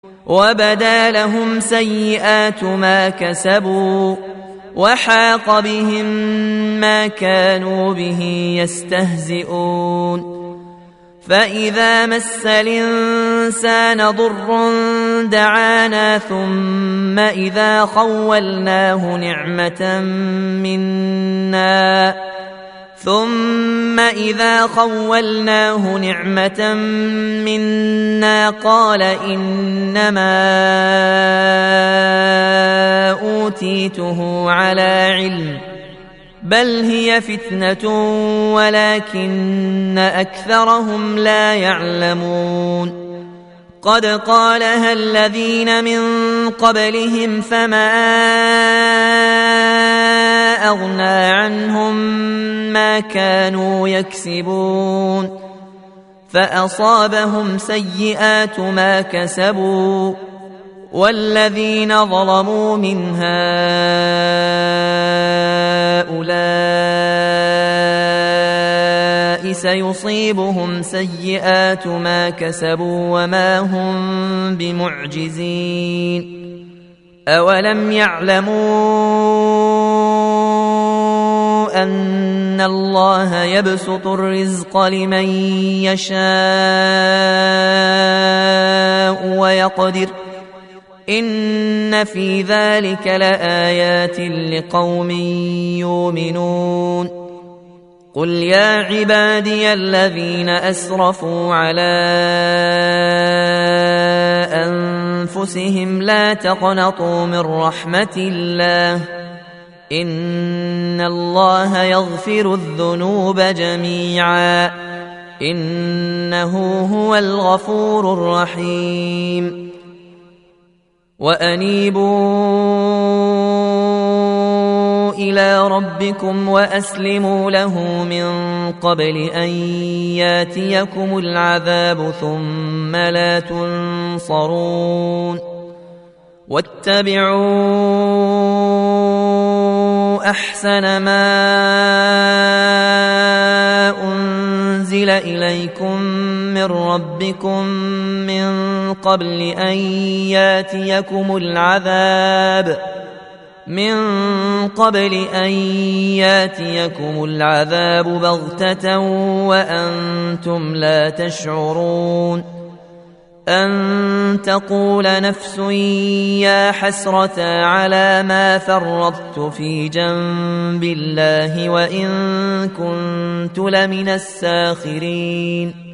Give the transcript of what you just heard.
وبدا لهم سيئات ما كسبوا وحاق بهم ما كانوا به يستهزئون فإذا مس الإنسان ضر دعانا ثم إذا خولناه نعمة منا قال إنما أوتيته على علم بل هي فتنة ولكن أكثرهم لا يعلمون قد قالها الذين من قبلهم فما أغنى عنهم ما كانوا يكسبون فأصابهم سيئات ما كسبوا والذين ظلموا من هؤلاء سيصيبهم سيئات ما كسبوا وما هم بمعجزين أولم يعلموا أن الله يبسط الرزق لمن يشاء ويقدر إن في ذلك لآيات لقوم يؤمنون قل يا عبادي الذين أسرفوا على أنفسهم لا تقنطوا من رحمة الله إن الله يغفر الذنوب جميعا إنه هو الغفور الرحيم وأنيبوا إلى ربكم وأسلموا له من قبل أن ياتيكم العذاب ثم لا تنصرون واتبعوا أحسن ما أنزل إليكم من ربكم من قبل أن ياتيكم العذاب بغتة وأنتم لا تشعرون أن تقول نفس يا حسرة على ما فرطت في جنب الله وإن كنت لمن الساخرين